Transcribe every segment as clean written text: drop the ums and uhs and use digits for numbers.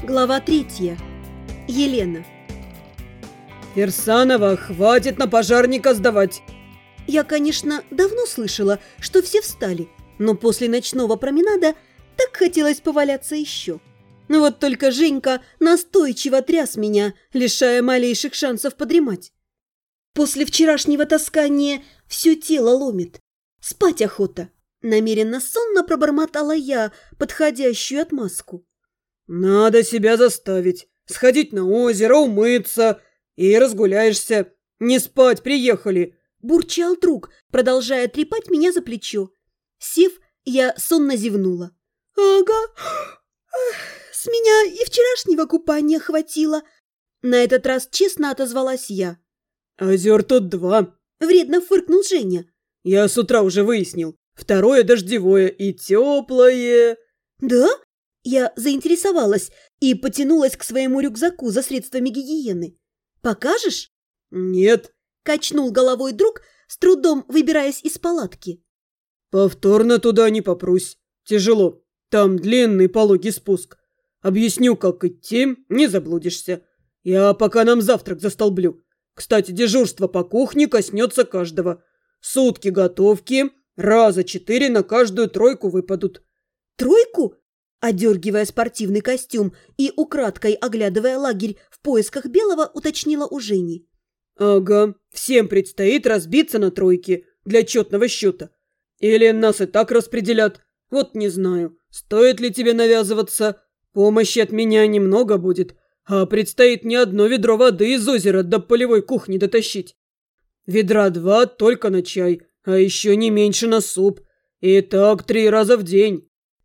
Глава 3. Елена. «Кирсанова, хватит на пожарника сдавать!» Я, конечно, давно слышала, что все встали, но после ночного променада так хотелось поваляться еще. Но вот только Женька настойчиво тряс меня, лишая малейших шансов подремать. После вчерашнего таскания все тело ломит. Спать охота. Намеренно сонно пробормотала я подходящую отмазку. «Надо себя заставить, сходить на озеро, умыться и разгуляешься. Не спать приехали!» Бурчал друг, продолжая трепать меня за плечо. Сев, я сонно зевнула. «Ага, с меня и вчерашнего купания хватило». На этот раз честно отозвалась я. «Озер тут 2. Вредно фыркнул Женя. Я с утра уже выяснил. Второе дождевое и теплое». «Да?» Я заинтересовалась и потянулась к своему рюкзаку за средствами гигиены. «Покажешь?» «Нет». Качнул головой друг, с трудом выбираясь из палатки. «Повторно туда не попрусь. Тяжело. Там длинный пологий спуск. Объясню, как идти, не заблудишься. Я пока нам завтрак застолблю. Кстати, дежурство по кухне коснется каждого. Сутки готовки, раза 4 на каждую 3 выпадут». «Тройку?» Одергивая спортивный костюм и украдкой оглядывая лагерь в поисках белого, уточнила у Жени. «Ага, всем предстоит разбиться на 3 для четного счета. Или нас и так распределят. Вот не знаю, стоит ли тебе навязываться. Помощи от меня немного будет, а предстоит не одно ведро воды из озера до полевой кухни дотащить. Ведра 2 только на чай, а еще не меньше на суп. И так 3 раза в день».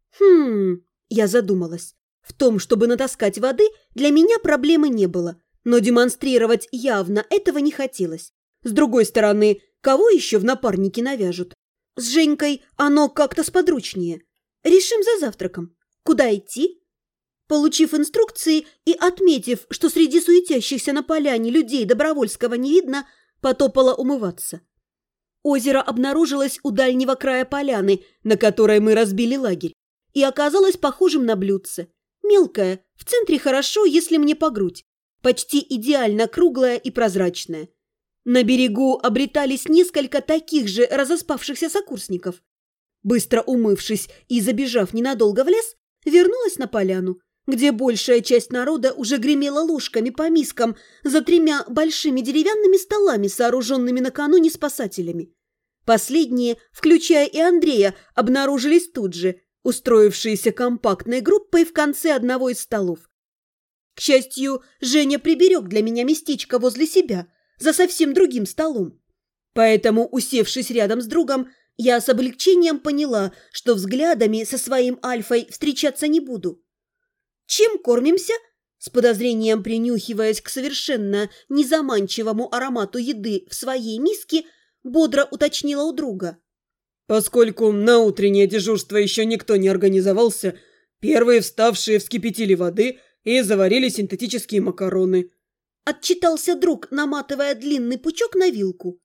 Я задумалась. В том, чтобы натаскать воды, для меня проблемы не было. Но демонстрировать явно этого не хотелось. С другой стороны, кого еще в напарники навяжут? С Женькой оно как-то сподручнее. Решим за завтраком. Куда идти? Получив инструкции и отметив, что среди суетящихся на поляне людей Добровольского не видно, потопала умываться. Озеро обнаружилось у дальнего края поляны, на которой мы разбили лагерь, и оказалось похожим на блюдце. Мелкое, в центре хорошо, если мне по грудь. Почти идеально круглое и прозрачное. На берегу обретались несколько таких же разоспавшихся сокурсников. Быстро умывшись и забежав ненадолго в лес, вернулась на поляну, где большая часть народа уже гремела ложками по мискам за 3 большими деревянными столами, сооруженными накануне спасателями. Последние, включая и Андрея, обнаружились тут же, устроившиеся компактной группой в конце одного из столов. К счастью, Женя приберег для меня местечко возле себя, за совсем другим столом. Поэтому, усевшись рядом с другом, я с облегчением поняла, что взглядами со своим Альфой встречаться не буду. «Чем кормимся?» С подозрением принюхиваясь к совершенно незаманчивому аромату еды в своей миске, бодро уточнила у друга. «Поскольку на утреннее дежурство еще никто не организовался, первые вставшие вскипятили воды и заварили синтетические макароны». Отчитался друг, наматывая длинный пучок на вилку.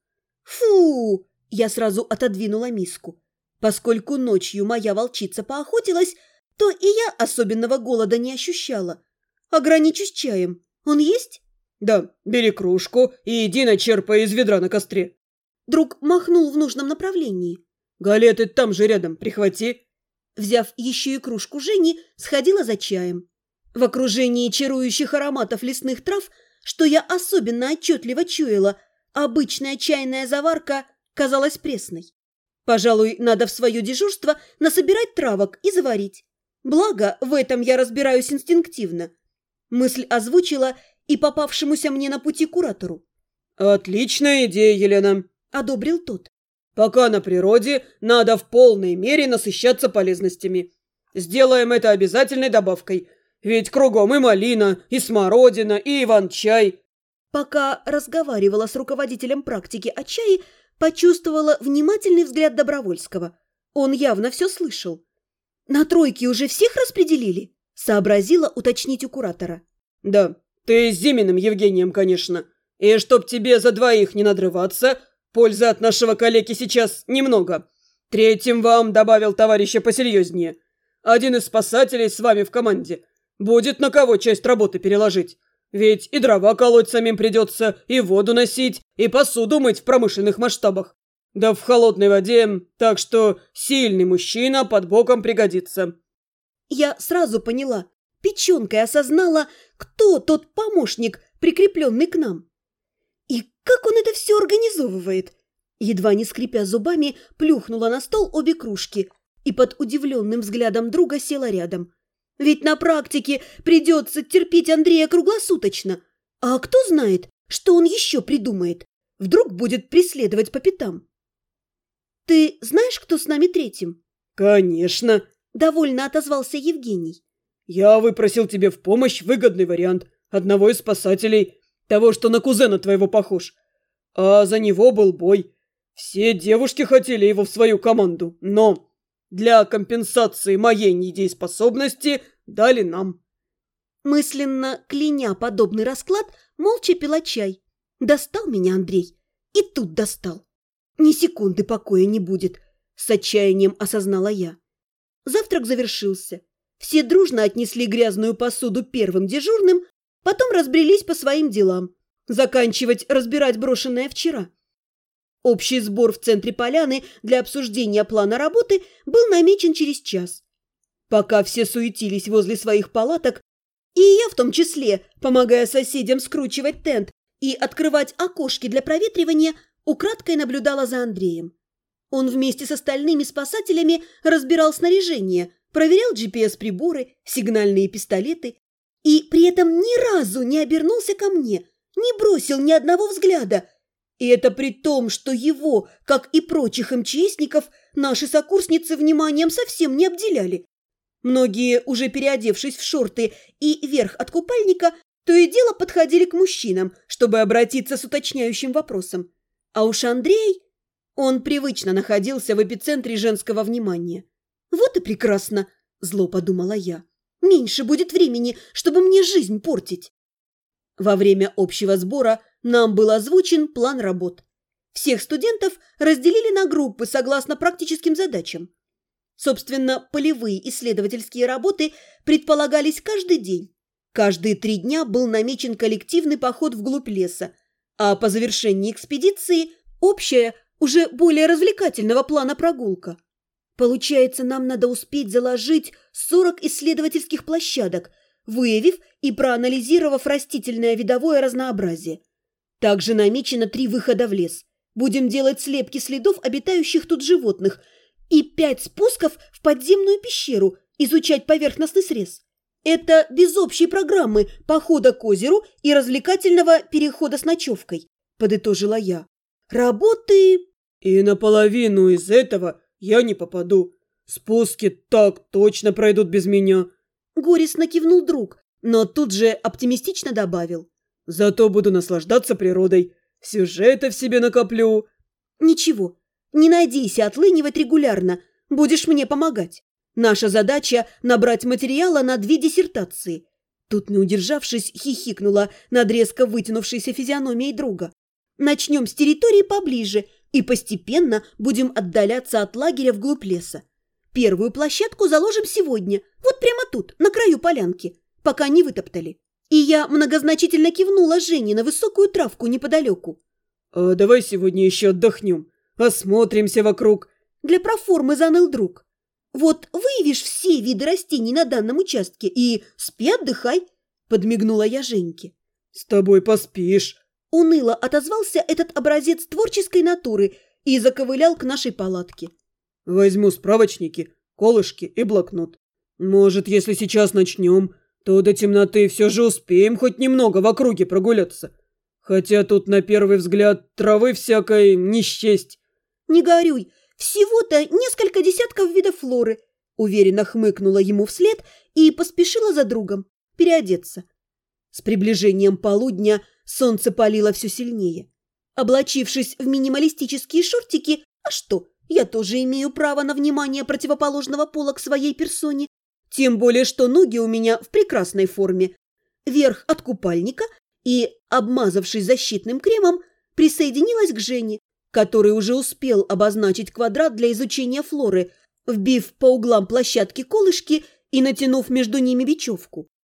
«Фу!» – я сразу отодвинула миску. Поскольку ночью моя волчица поохотилась, то и я особенного голода не ощущала. Ограничусь чаем. Он есть? «Да, бери кружку и иди начерпай из ведра на костре». Друг махнул в нужном направлении. «Галеты там же рядом, прихвати». Взяв еще и кружку Жени, сходила за чаем. В окружении чарующих ароматов лесных трав, что я особенно отчетливо чуяла, обычная чайная заварка казалась пресной. Пожалуй, надо в свое дежурство насобирать травок и заварить. Благо, в этом я разбираюсь инстинктивно. Мысль озвучила и попавшемуся мне на пути куратору. «Отличная идея, Елена», – одобрил тот. «Пока на природе, надо в полной мере насыщаться полезностями. Сделаем это обязательной добавкой. Ведь кругом и малина, и смородина, и иван-чай». Пока разговаривала с руководителем практики о чае, почувствовала внимательный взгляд Добровольского. Он явно все слышал. «На 3 уже всех распределили?» – сообразила уточнить у куратора. «Да, ты с Зиминым Евгением, конечно. И чтоб тебе за 2 не надрываться, пользы от нашего коллеги сейчас немного. 3 вам добавил товарища посерьезнее. Один из спасателей с вами в команде. Будет на кого часть работы переложить. Ведь и дрова колоть самим придется, и воду носить, и посуду мыть в промышленных масштабах. Да в холодной воде, так что сильный мужчина под боком пригодится». Я сразу поняла, печенкой осознала, кто тот помощник, прикрепленный к нам. И как он это все организовывает? Едва не скрипя зубами, плюхнула на стол обе кружки и под удивленным взглядом друга села рядом. Ведь на практике придется терпеть Андрея круглосуточно. А кто знает, что он еще придумает? Вдруг будет преследовать по пятам. «Ты знаешь, кто с нами третьим?» «Конечно!» – довольно отозвался Евгений. «Я выпросил тебе в помощь выгодный вариант одного из спасателей, того, что на кузена твоего похож. А за него был бой. Все девушки хотели его в свою команду, но для компенсации моей недееспособности дали нам». Мысленно кляня подобный расклад, молча пила чай. Достал меня Андрей. И тут достал. Ни секунды покоя не будет, с отчаянием осознала я. Завтрак завершился. Все дружно отнесли грязную посуду первым дежурным, потом разбрелись по своим делам, заканчивать разбирать брошенное вчера. Общий сбор в центре поляны для обсуждения плана работы был намечен через час. Пока все суетились возле своих палаток, и я в том числе, помогая соседям скручивать тент и открывать окошки для проветривания, украдкой наблюдала за Андреем. Он вместе с остальными спасателями разбирал снаряжение, проверял GPS-приборы, сигнальные пистолеты и при этом ни разу не обернулся ко мне, не бросил ни одного взгляда. И это при том, что его, как и прочих МЧСников, наши сокурсницы вниманием совсем не обделяли. Многие, уже переодевшись в шорты и верх от купальника, то и дело подходили к мужчинам, чтобы обратиться с уточняющим вопросом. А уж Андрей, он привычно находился в эпицентре женского внимания. «Вот и прекрасно!» – зло подумала я. «Меньше будет времени, чтобы мне жизнь портить». Во время общего сбора нам был озвучен план работ. Всех студентов разделили на группы согласно практическим задачам. Собственно, полевые исследовательские работы предполагались каждый день. Каждые 3 дня был намечен коллективный поход вглубь леса, а по завершении экспедиции общая, уже более развлекательного плана прогулка. Получается, нам надо успеть заложить 40 исследовательских площадок, выявив и проанализировав растительное видовое разнообразие. Также намечено 3 выхода в лес. Будем делать слепки следов обитающих тут животных и 5 спусков в подземную пещеру, изучать поверхностный срез. Это без общей программы похода к озеру и развлекательного перехода с ночевкой, подытожила я. Работы... «И наполовину из этого я не попаду. Спуски так точно пройдут без меня», – горестно кивнул друг, но тут же оптимистично добавил. «Зато буду наслаждаться природой. Сюжета в себе накоплю». «Ничего, не надейся отлынивать регулярно. Будешь мне помогать. Наша задача – набрать материала на 2 диссертации». Тут, не удержавшись, хихикнула над резко вытянувшейся физиономией друга. «Начнем с территории поближе и постепенно будем отдаляться от лагеря вглубь леса. Первую площадку заложим сегодня, вот прямо тут, на краю полянки, пока не вытоптали». И я многозначительно кивнула Жене на высокую травку неподалеку. «А давай сегодня еще отдохнем, осмотримся вокруг». Для проформы заныл друг. «Вот выявишь все виды растений на данном участке и спи, отдыхай», – подмигнула я Женьке. «С тобой поспишь», – уныло отозвался этот образец творческой натуры и заковылял к нашей палатке. «Возьму справочники, колышки и блокнот. Может, если сейчас начнем, то до темноты все же успеем хоть немного в округе прогуляться. Хотя тут на первый взгляд травы всякой не счесть». «Не горюй, всего-то несколько десятков видов флоры», – уверенно хмыкнула ему вслед и поспешила за другом переодеться. С приближением полудня солнце палило все сильнее. Облачившись в минималистические шортики, а что, я тоже имею право на внимание противоположного пола к своей персоне, тем более что ноги у меня в прекрасной форме, верх от купальника и, обмазавшись защитным кремом, присоединилась к Жене, который уже успел обозначить квадрат для изучения флоры, вбив по углам площадки колышки и натянув между ними бечевку.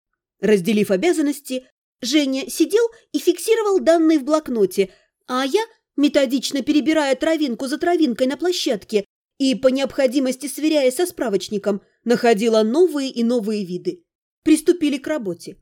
Разделив обязанности, Женя сидел и фиксировал данные в блокноте, а я, методично перебирая травинку за травинкой на площадке и по необходимости сверяясь со справочником, находила новые и новые виды. Приступили к работе.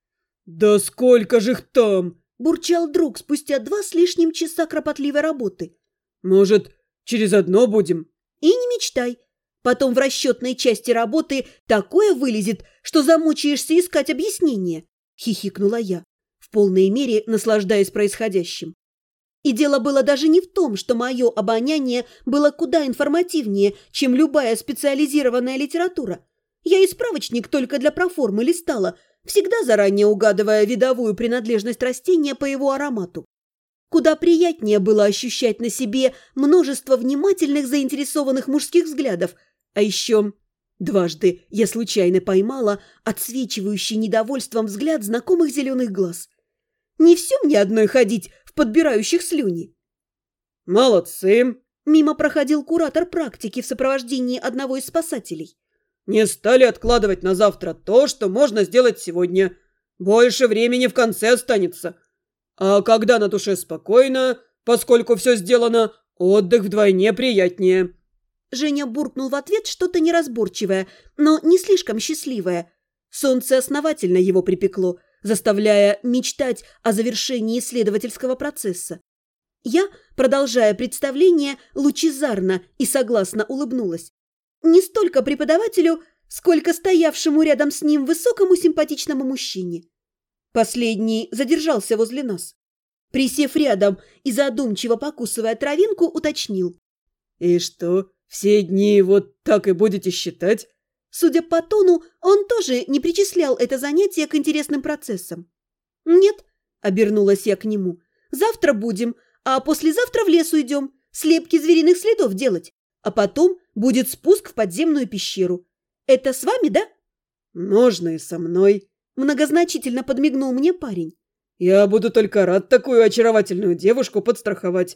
«Да сколько же их там?» – бурчал друг спустя 2 с лишним часа кропотливой работы. «Может, через одно будем?» «И не мечтай. Потом в расчетной части работы такое вылезет, что замучаешься искать объяснение», – хихикнула я, в полной мере наслаждаясь происходящим. И дело было даже не в том, что мое обоняние было куда информативнее, чем любая специализированная литература. Я и справочник только для проформы листала, всегда заранее угадывая видовую принадлежность растения по его аромату. Куда приятнее было ощущать на себе множество внимательных заинтересованных мужских взглядов, а еще дважды я случайно поймала отсвечивающий недовольством взгляд знакомых зеленых глаз. Не все мне одной ходить в подбирающих слюни. «Молодцы!» – мимо проходил куратор практики в сопровождении одного из спасателей. «Не стали откладывать на завтра то, что можно сделать сегодня. Больше времени в конце останется. А когда на душе спокойно, поскольку все сделано, отдых вдвойне приятнее». Женя буркнул в ответ что-то неразборчивое, но не слишком счастливое. Солнце основательно его припекло, заставляя мечтать о завершении исследовательского процесса. Я, продолжая представление, лучезарно и согласно улыбнулась. Не столько преподавателю, сколько стоявшему рядом с ним высокому симпатичному мужчине. Последний задержался возле нас. Присев рядом и задумчиво покусывая травинку, уточнил. «И что, все дни вот так и будете считать?» Судя по тону, он тоже не причислял это занятие к интересным процессам. «Нет», — обернулась я к нему, — «завтра будем, а послезавтра в лес уйдем, слепки звериных следов делать, а потом будет спуск в подземную пещеру. Это с вами, да?» «Можно и со мной», — многозначительно подмигнул мне парень. «Я буду только рад такую очаровательную девушку подстраховать».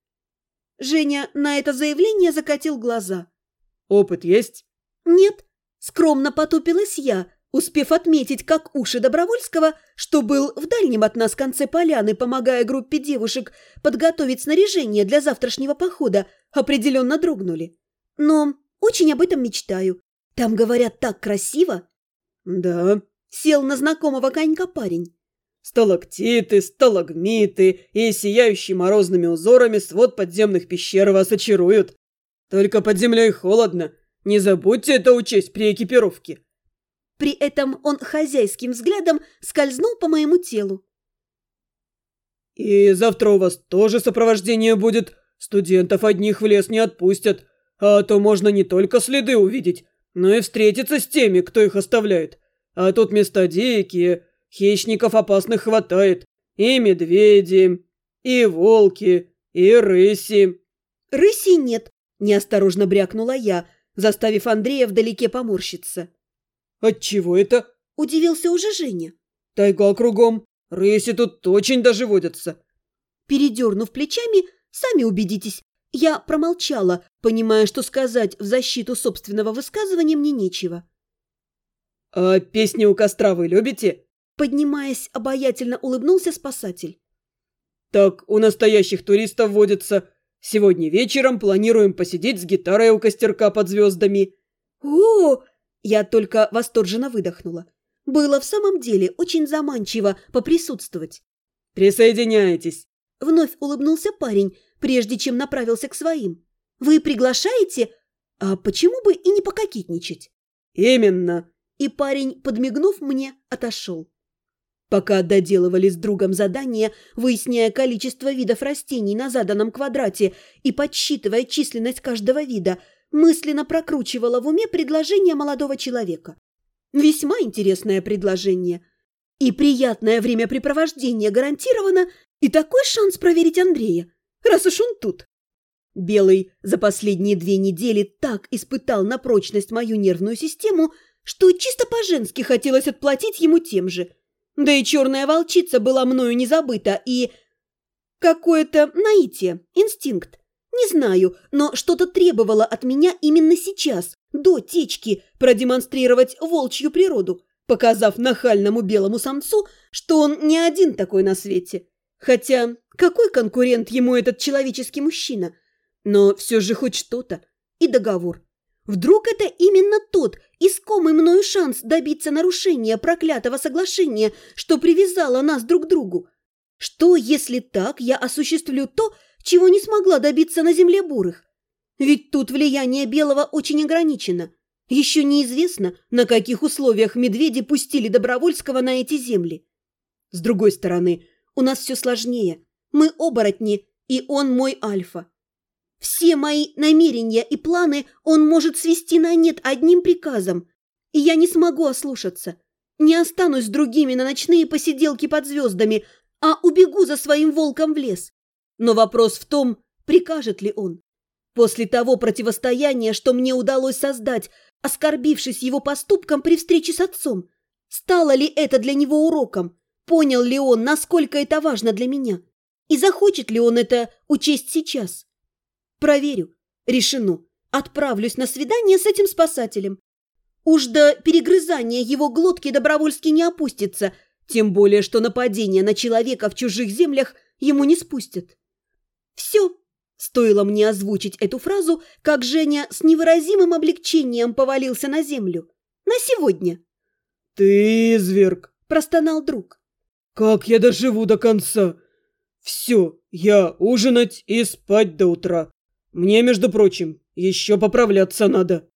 Женя на это заявление закатил глаза. «Опыт есть?» «Нет», — скромно потупилась я, успев отметить, как уши Добровольского, что был в дальнем от нас конце поляны, помогая группе девушек подготовить снаряжение для завтрашнего похода, определенно дрогнули. «Но очень об этом мечтаю. Там, говорят, так красиво». «Да», — сел на знакомого конька парень. «Сталактиты, сталагмиты и сияющий морозными узорами свод подземных пещер вас очаруют. Только под землей холодно. Не забудьте это учесть при экипировке». При этом он хозяйским взглядом скользнул по моему телу. «И завтра у вас тоже сопровождение будет. Студентов одних в лес не отпустят. А то можно не только следы увидеть, но и встретиться с теми, кто их оставляет. А тут места дикие, хищников опасных хватает. И медведи, и волки, и рыси». «Рыси нет», – неосторожно брякнула я, заставив Андрея вдалеке поморщиться. «Отчего это?» – удивился уже Женя. «Тайга кругом. Рыси тут очень даже водятся». Передернув плечами, сами убедитесь, я промолчала, понимая, что сказать в защиту собственного высказывания мне нечего. «А песни у костра вы любите?» Поднимаясь, обаятельно улыбнулся спасатель. «Так у настоящих туристов водится. Сегодня вечером планируем посидеть с гитарой у костерка под звездами». «О!» – я только восторженно выдохнула. Было в самом деле очень заманчиво поприсутствовать. «Присоединяйтесь!» – вновь улыбнулся парень, прежде чем направился к своим. «Вы приглашаете? А почему бы и не пококетничать?» «Именно!» И парень, подмигнув мне, отошел. Пока доделывали с другом задание, выясняя количество видов растений на заданном квадрате и подсчитывая численность каждого вида, мысленно прокручивала в уме предложение молодого человека. Весьма интересное предложение. И приятное времяпрепровождение гарантировано, и такой шанс проверить Андрея, раз уж он тут. Белый за последние 2 недели так испытал на прочность мою нервную систему, что чисто по-женски хотелось отплатить ему тем же. Да и черная волчица была мною не забыта, и... Какое-то наитие, инстинкт. Не знаю, но что-то требовало от меня именно сейчас, до течки, продемонстрировать волчью природу, показав нахальному белому самцу, что он не один такой на свете. Хотя какой конкурент ему этот человеческий мужчина? Но все же хоть что-то. И договор. Вдруг это именно тот искомый мною шанс добиться нарушения проклятого соглашения, что привязало нас друг к другу? Что, если так, я осуществлю то, чего не смогла добиться на земле бурых? Ведь тут влияние белого очень ограничено. Еще неизвестно, на каких условиях медведи пустили Добровольского на эти земли. С другой стороны, у нас все сложнее. Мы оборотни, и он мой альфа. Все мои намерения и планы он может свести на нет одним приказом, и я не смогу ослушаться. Не останусь с другими на ночные посиделки под звездами, а убегу за своим волком в лес. Но вопрос в том, прикажет ли он. После того противостояния, что мне удалось создать, оскорбившись его поступком при встрече с отцом, стало ли это для него уроком? Понял ли он, насколько это важно для меня? И захочет ли он это учесть сейчас? Проверю. Решено. Отправлюсь на свидание с этим спасателем. Уж до перегрызания его глотки Добровольский не опустится, тем более, что нападение на человека в чужих землях ему не спустят. Все. Стоило мне озвучить эту фразу, как Женя с невыразимым облегчением повалился на землю. На сегодня. «Ты изверг!» – простонал друг. «Как я доживу до конца? Все, я ужинать и спать до утра. Мне, между прочим, еще поправляться надо».